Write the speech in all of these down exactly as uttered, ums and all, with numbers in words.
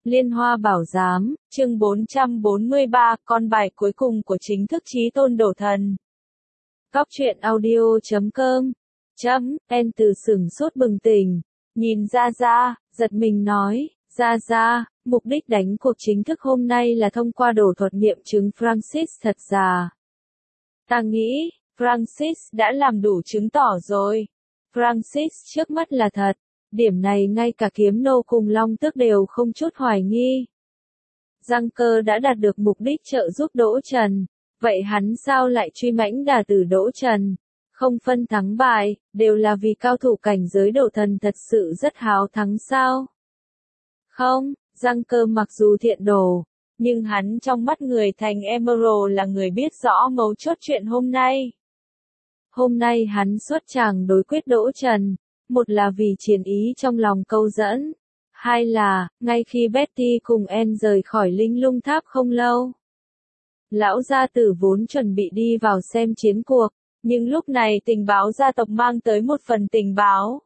Liên Hoa Bảo Giám, chương bốn trăm bốn mươi ba, con bài cuối cùng của chính thức Chí Tôn Đổ Thần. Cóc truyện audio chấm com. Chấm, En từ sửng sốt bừng tỉnh, nhìn Gia Gia, giật mình nói, Gia Gia, mục đích đánh cuộc chính thức hôm nay là thông qua đổ thuật nghiệm chứng Francis thật giả. Ta nghĩ, Francis đã làm đủ chứng tỏ rồi. Francis trước mắt là thật. Điểm này ngay cả Kiếm Nô cùng Long Tước đều không chút hoài nghi. Giang Cơ đã đạt được mục đích trợ giúp Đỗ Trần, vậy hắn sao lại truy mãnh đả tử Đỗ Trần? Không phân thắng bại, đều là vì cao thủ cảnh giới Đổ Thần thật sự rất háo thắng sao? Không, Giang Cơ mặc dù thiện đồ, nhưng hắn trong mắt người thành Emerald là người biết rõ mấu chốt chuyện hôm nay. Hôm nay hắn xuất tràng đối quyết Đỗ Trần. Một là vì chiến ý trong lòng câu dẫn, hai là, ngay khi Betty cùng En rời khỏi Linh Lung Tháp không lâu. Lão gia tử vốn chuẩn bị đi vào xem chiến cuộc, nhưng lúc này tình báo gia tộc mang tới một phần tình báo.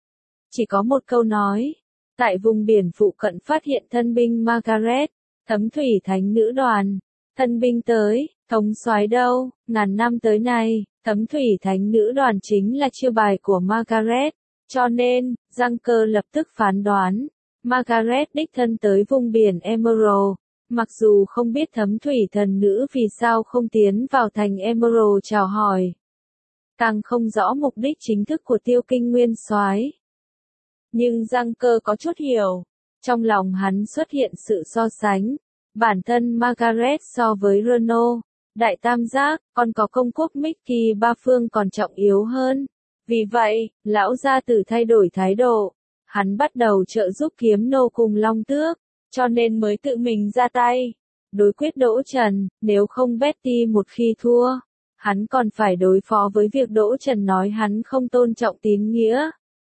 Chỉ có một câu nói, tại vùng biển phụ cận phát hiện thân binh Margaret, Thấm Thủy Thánh Nữ Đoàn. Thân binh tới, thống soái đâu, ngàn năm tới nay, Thấm Thủy Thánh Nữ Đoàn chính là chiêu bài của Margaret. Cho nên, Giang Cơ lập tức phán đoán, Margaret đích thân tới vùng biển Emerald, mặc dù không biết Thấm Thủy Thần Nữ vì sao không tiến vào thành Emerald chào hỏi. Càng không rõ mục đích chính thức của Tiêu Kinh Nguyên Soái. Nhưng Giang Cơ có chút hiểu, trong lòng hắn xuất hiện sự so sánh, bản thân Margaret so với Renault, Đại Tam Giác, còn có công quốc Mickey Ba Phương còn trọng yếu hơn. Vì vậy, lão gia tử thay đổi thái độ, hắn bắt đầu trợ giúp Kiếm Nô cùng Long Tước, cho nên mới tự mình ra tay. Đối quyết Đỗ Trần, nếu không Betty một khi thua, hắn còn phải đối phó với việc Đỗ Trần nói hắn không tôn trọng tín nghĩa.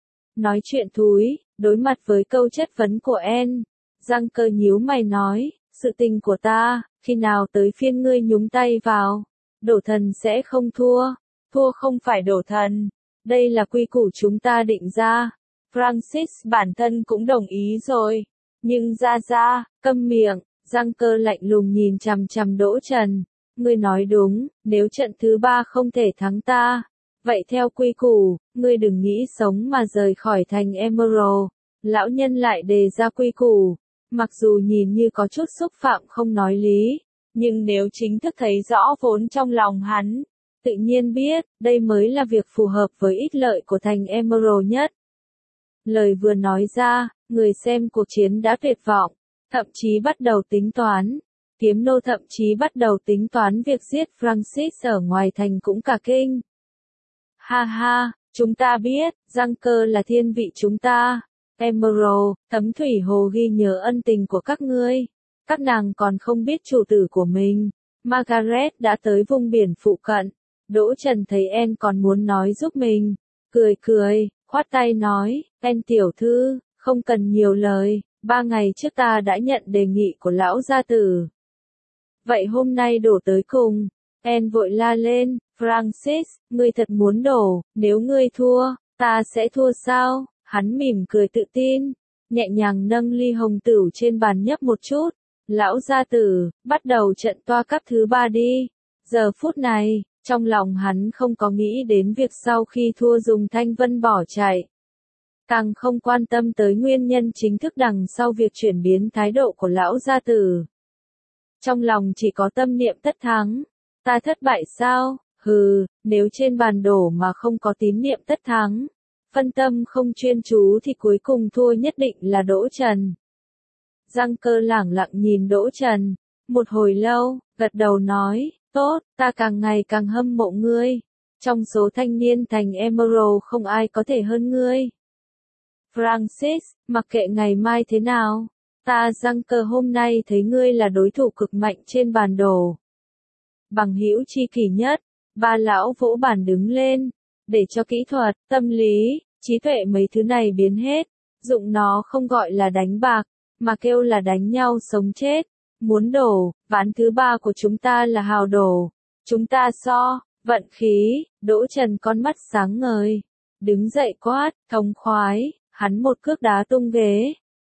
Nói chuyện thúi, đối mặt với câu chất vấn của En, Giang Cơ nhíu mày nói, sự tình của ta, khi nào tới phiên ngươi nhúng tay vào, Đổ Thần sẽ không thua, thua không phải Đổ Thần. Đây là quy củ chúng ta định ra. Francis bản thân cũng đồng ý rồi. Nhưng Gia Gia, câm miệng, Giang Cơ lạnh lùng nhìn chằm chằm Đỗ Trần. Ngươi nói đúng, nếu trận thứ ba không thể thắng ta, vậy theo quy củ, ngươi đừng nghĩ sống mà rời khỏi thành Emerald. Lão nhân lại đề ra quy củ, mặc dù nhìn như có chút xúc phạm không nói lý, nhưng nếu chính thức thấy rõ vốn trong lòng hắn, tự nhiên biết, đây mới là việc phù hợp với ích lợi của thành Emerald nhất. Lời vừa nói ra, người xem cuộc chiến đã tuyệt vọng, thậm chí bắt đầu tính toán. Kiếm Nô thậm chí bắt đầu tính toán việc giết Francis ở ngoài thành cũng cả kinh. Ha ha, chúng ta biết, Giang Cơ là thiên vị chúng ta. Emerald, Thấm Thủy Hồ ghi nhớ ân tình của các ngươi. Các nàng còn không biết chủ tử của mình. Margaret đã tới vùng biển phụ cận. Đỗ Trần thấy En còn muốn nói giúp mình, cười cười, khoát tay nói, En tiểu thư, không cần nhiều lời, ba ngày trước ta đã nhận đề nghị của lão gia tử. Vậy hôm nay đổ tới cùng, En vội la lên, Francis, ngươi thật muốn đổ, nếu ngươi thua, ta sẽ thua sao? Hắn mỉm cười tự tin, nhẹ nhàng nâng ly hồng tửu trên bàn nhấp một chút, lão gia tử, bắt đầu trận toa cấp thứ ba đi. Giờ phút này, trong lòng hắn không có nghĩ đến việc sau khi thua dùng Thanh Vân bỏ chạy. Càng không quan tâm tới nguyên nhân chính thức đằng sau việc chuyển biến thái độ của lão gia tử. Trong lòng chỉ có tâm niệm tất thắng. Ta thất bại sao? Hừ, nếu trên bàn đổ mà không có tín niệm tất thắng, phân tâm không chuyên chú thì cuối cùng thua nhất định là Đỗ Trần. Giang Cơ lẳng lặng nhìn Đỗ Trần, một hồi lâu, gật đầu nói, tốt, ta càng ngày càng hâm mộ ngươi. Trong số thanh niên thành Emerald không ai có thể hơn ngươi. Francis, mặc kệ ngày mai thế nào, ta Giang Cơ hôm nay thấy ngươi là đối thủ cực mạnh trên bàn đồ. Bằng hữu chi kỷ nhất, ba lão vỗ bàn đứng lên, để cho kỹ thuật, tâm lý, trí tuệ mấy thứ này biến hết, dụng nó không gọi là đánh bạc, mà kêu là đánh nhau sống chết. Muốn đổ, ván thứ ba của chúng ta là hào đổ. Chúng ta so, vận khí, Đỗ Trần con mắt sáng ngời. Đứng dậy quát, thống khoái, hắn một cước đá tung ghế.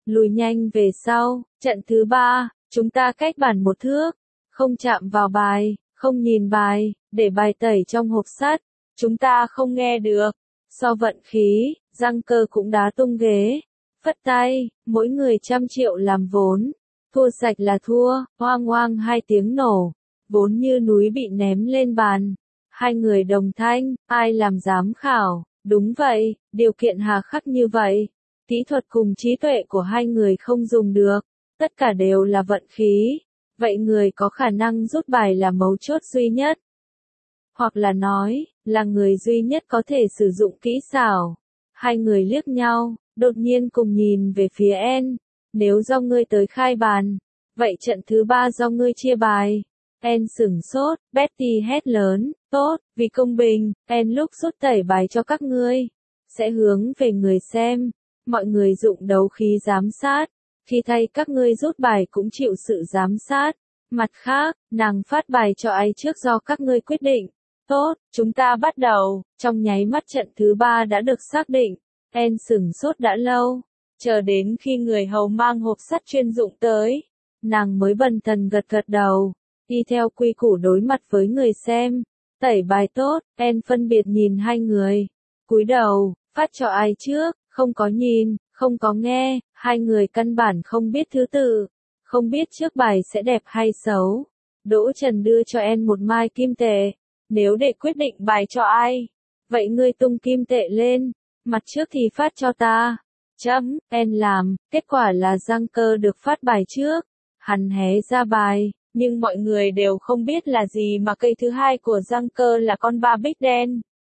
lùi nhanh về sau, trận thứ ba, chúng ta cách bàn một thước, không chạm vào bài, không nhìn bài, để bài tẩy trong hộp sắt, chúng ta không nghe được. So vận khí, Giang Cơ cũng đá tung ghế, phất tay, mỗi người trăm triệu làm vốn, thua sạch là thua, hoang hoang hai tiếng nổ, vốn như núi bị ném lên bàn. Hai người đồng thanh, ai làm giám khảo, đúng vậy, điều kiện hà khắc như vậy, kỹ thuật cùng trí tuệ của hai người không dùng được, tất cả đều là vận khí, vậy người có khả năng rút bài là mấu chốt duy nhất. Hoặc là nói, là người duy nhất có thể sử dụng kỹ xảo. Hai người liếc nhau, đột nhiên cùng nhìn về phía En, nếu do ngươi tới khai bàn, vậy trận thứ ba do ngươi chia bài. En sửng sốt, Betty hét lớn, tốt, vì công bình, En lúc rút tẩy bài cho các ngươi, sẽ hướng về người xem, mọi người dụng đấu khí giám sát, khi thay các ngươi rút bài cũng chịu sự giám sát. Mặt khác, nàng phát bài cho ai trước do các ngươi quyết định. Tốt, chúng ta bắt đầu, trong nháy mắt trận thứ ba đã được xác định, En sửng sốt đã lâu, chờ đến khi người hầu mang hộp sắt chuyên dụng tới, nàng mới bần thần gật gật đầu, đi theo quy củ đối mặt với người xem, tẩy bài tốt, En phân biệt nhìn hai người, cúi đầu, phát cho ai trước, không có nhìn, không có nghe, hai người căn bản không biết thứ tự, không biết trước bài sẽ đẹp hay xấu. Đỗ Trần đưa cho En một mai kim tệ. Nếu để quyết định bài cho ai, vậy ngươi tung kim tệ lên, mặt trước thì phát cho ta. Chấm, En làm, kết quả là Giang Cơ được phát bài trước. Hắn hé ra bài, nhưng mọi người đều không biết là gì mà cây thứ hai của Giang Cơ là con ba bích đen.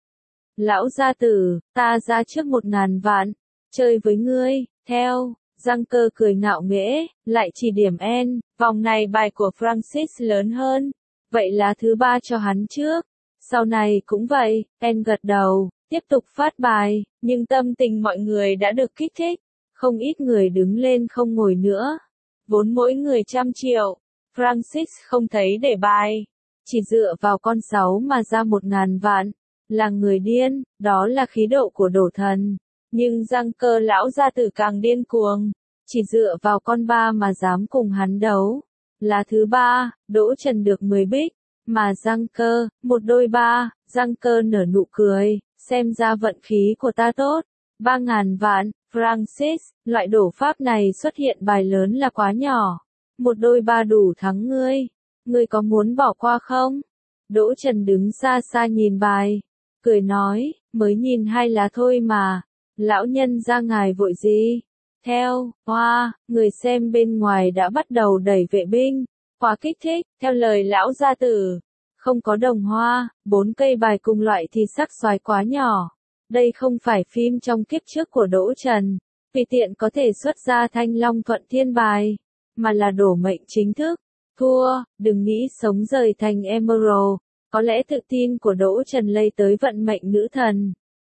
Lão gia tử, ta ra trước một ngàn vạn, chơi với ngươi, theo. Giang Cơ cười ngạo nghễ, lại chỉ điểm En, vòng này bài của Francis lớn hơn. Vậy là thứ ba cho hắn trước. Sau này cũng vậy, En gật đầu, tiếp tục phát bài, nhưng tâm tình mọi người đã được kích thích. Không ít người đứng lên không ngồi nữa. Vốn mỗi người trăm triệu, Francis không thấy để bài. Chỉ dựa vào con sáu mà ra một ngàn vạn. Là người điên, đó là khí độ của đổ thần. Nhưng Giang Cơ lão gia tử càng điên cuồng. Chỉ dựa vào con ba mà dám cùng hắn đấu. Là thứ ba, Đỗ Trần được mười bích, mà Giang Cơ, một đôi ba, Giang Cơ nở nụ cười, xem ra vận khí của ta tốt, ba ngàn vạn, Francis, loại đổ pháp này xuất hiện bài lớn là quá nhỏ, một đôi ba đủ thắng ngươi, ngươi có muốn bỏ qua không? Đỗ Trần đứng xa xa nhìn bài, cười nói, mới nhìn hai lá thôi mà, lão nhân ra ngài vội gì? Theo, hoa, người xem bên ngoài đã bắt đầu đẩy vệ binh. Quá kích thích, theo lời lão gia tử. Không có đồng hoa, bốn cây bài cùng loại thì sắc xoái quá nhỏ. Đây không phải phim trong kiếp trước của Đỗ Trần. Vì tiện có thể xuất ra thanh long thuận thiên bài. Mà là đổ mệnh chính thức. Thua, đừng nghĩ sống rời thành Emerald. Có lẽ tự tin của Đỗ Trần lây tới vận mệnh nữ thần.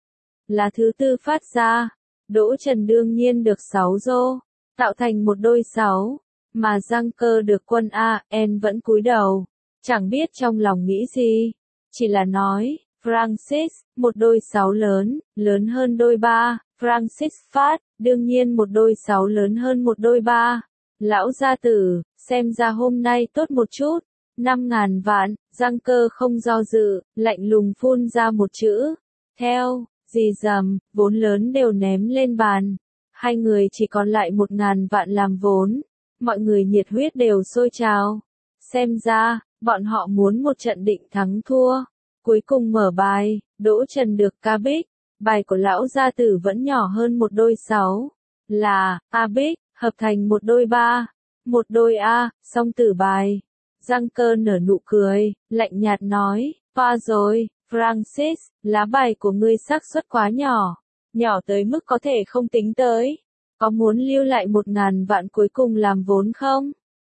Là thứ tư phát ra. Đỗ Trần đương nhiên được sáu rô. Tạo thành một đôi sáu. Mà Giang Cơ được quân A, En vẫn cúi đầu, chẳng biết trong lòng nghĩ gì, chỉ là nói, Francis, một đôi sáu lớn, lớn hơn đôi ba, Francis phát, đương nhiên một đôi sáu lớn hơn một đôi ba, lão gia tử, xem ra hôm nay tốt một chút, năm ngàn vạn, Giang Cơ không do dự, lạnh lùng phun ra một chữ, theo, dì dầm, vốn lớn đều ném lên bàn, hai người chỉ còn lại một ngàn vạn làm vốn. Mọi người nhiệt huyết đều sôi trào. Xem ra, bọn họ muốn một trận định thắng thua. Cuối cùng mở bài, Đỗ Trần được ca bích. Bài của lão gia tử vẫn nhỏ hơn một đôi sáu. Là, A bích, hợp thành một đôi ba. Một đôi A, song tử bài. Giang Cơ nở nụ cười, lạnh nhạt nói, qua rồi, Francis, lá bài của ngươi xác suất quá nhỏ. Nhỏ tới mức có thể không tính tới. Có muốn lưu lại một ngàn vạn cuối cùng làm vốn không?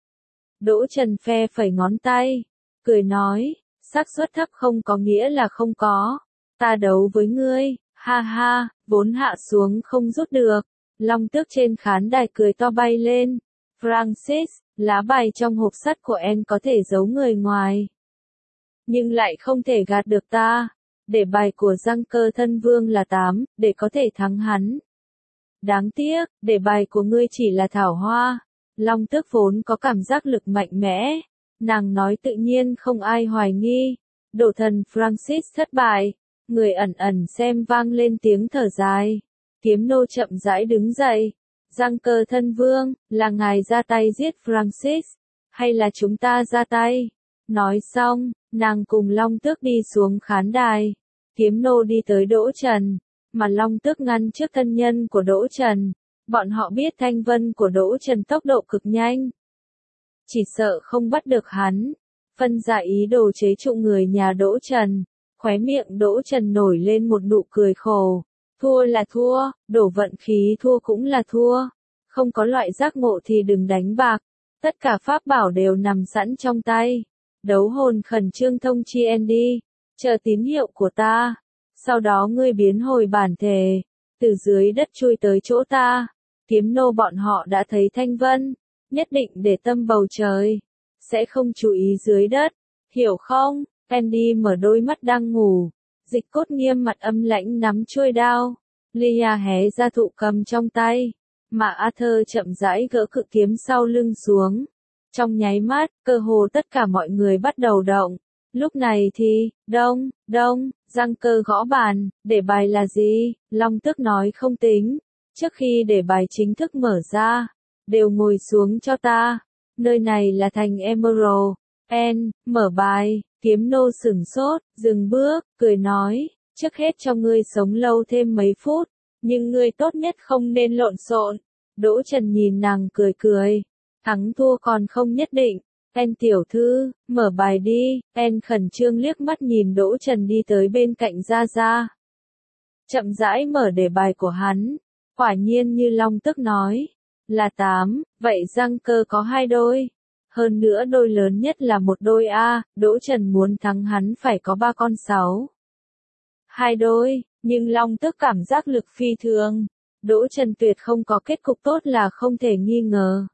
Đỗ Trần phe phẩy ngón tay, cười nói, xác suất thấp không có nghĩa là không có. Ta đấu với ngươi, ha ha, vốn hạ xuống không rút được. Long Tước trên khán đài cười to bay lên. Francis, lá bài trong hộp sắt của En có thể giấu người ngoài. Nhưng lại không thể gạt được ta. Để bài của Giang Cơ thân vương là tám, để có thể thắng hắn. Đáng tiếc, đề bài của ngươi chỉ là thảo hoa. Long Tước vốn có cảm giác lực mạnh mẽ. Nàng nói tự nhiên không ai hoài nghi. Đổ thần Francis thất bại. Người ẩn ẩn xem vang lên tiếng thở dài. Kiếm nô chậm rãi đứng dậy. Giang Cơ thân vương, là ngài ra tay giết Francis, hay là chúng ta ra tay? Nói xong, nàng cùng Long Tước đi xuống khán đài. Kiếm nô đi tới Đỗ Trần, mà Long Tước ngăn trước thân nhân của Đỗ Trần. Bọn họ biết thanh vân của Đỗ Trần tốc độ cực nhanh. Chỉ sợ không bắt được hắn. Phân dạ ý đồ chế trụ người nhà Đỗ Trần. Khóe miệng Đỗ Trần nổi lên một nụ cười khổ. Thua là thua, đổ vận khí thua cũng là thua. Không có loại giác ngộ thì đừng đánh bạc. Tất cả pháp bảo đều nằm sẵn trong tay. Đấu hồn khẩn trương thông chi Andy. Chờ tín hiệu của ta. Sau đó ngươi biến hồi bản thể. Từ dưới đất chui tới chỗ ta. Kiếm nô bọn họ đã thấy thanh vân. Nhất định để tâm bầu trời. Sẽ không chú ý dưới đất. Hiểu không? Andy mở đôi mắt đang ngủ. Dịch Cốt nghiêm mặt âm lãnh nắm chuôi đao. Leah hé ra thụ cầm trong tay. Mà Arthur chậm rãi gỡ cự kiếm sau lưng xuống. Trong nháy mắt, cơ hồ tất cả mọi người bắt đầu động. Lúc này thì, đông, đông, Giang Cơ gõ bàn, để bài là gì? Long Tước nói không tính. Trước khi để bài chính thức mở ra, đều ngồi xuống cho ta. Nơi này là thành Emerald. En, mở bài, kiếm nô sửng sốt, dừng bước, cười nói, trước hết cho ngươi sống lâu thêm mấy phút, nhưng ngươi tốt nhất không nên lộn xộn. Đỗ Trần nhìn nàng cười cười, thắng thua còn không nhất định. En tiểu thư, mở bài đi. En khẩn trương liếc mắt nhìn Đỗ Trần đi tới bên cạnh Gia Gia. Chậm rãi mở đề bài của hắn. Quả nhiên như Long Tước nói, là tám, vậy Giang Cơ có hai đôi. Hơn nữa đôi lớn nhất là một đôi A, Đỗ Trần muốn thắng hắn phải có ba con sáu. Hai đôi, nhưng Long Tước cảm giác lực phi thường. Đỗ Trần tuyệt không có kết cục tốt là không thể nghi ngờ.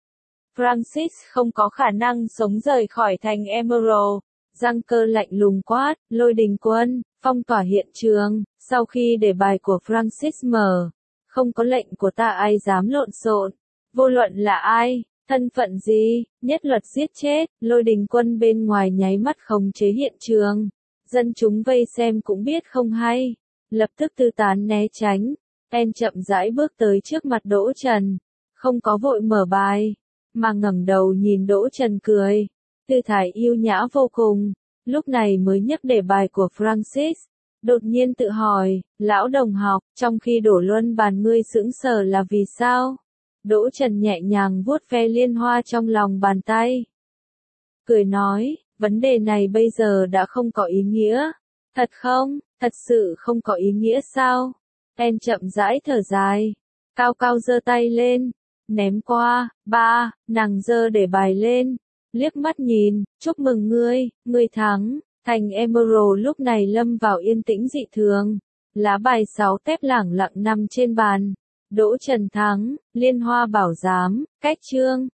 Francis không có khả năng sống rời khỏi thành Emerald. Giang Cơ lạnh lùng quát, Lôi Đình Quân, phong tỏa hiện trường. Sau khi để bài của Francis mở, không có lệnh của ta ai dám lộn xộn. Vô luận là ai, thân phận gì, nhất luật giết chết. Lôi Đình Quân bên ngoài nháy mắt khống chế hiện trường. Dân chúng vây xem cũng biết không hay. Lập tức tư tán né tránh. En chậm rãi bước tới trước mặt Đỗ Trần. Không có vội mở bài, mà ngẩng đầu nhìn Đỗ Trần cười. Tư thái yêu nhã vô cùng. Lúc này mới nhấc đề bài của Francis. Đột nhiên tự hỏi, lão đồng học, trong khi đổ luân bàn ngươi sững sờ là vì sao? Đỗ Trần nhẹ nhàng vuốt ve liên hoa trong lòng bàn tay. Cười nói, vấn đề này bây giờ đã không có ý nghĩa. Thật không? Thật sự không có ý nghĩa sao? En chậm rãi thở dài. Cao cao giơ tay lên. Ném qua. Ba, nàng giơ để bài lên. Liếc mắt nhìn, chúc mừng ngươi, ngươi thắng. Thành Emerald lúc này lâm vào yên tĩnh dị thường. Lá bài sáu tép lẳng lặng nằm trên bàn. Đỗ Trần thắng, liên hoa bảo giám, cách chương.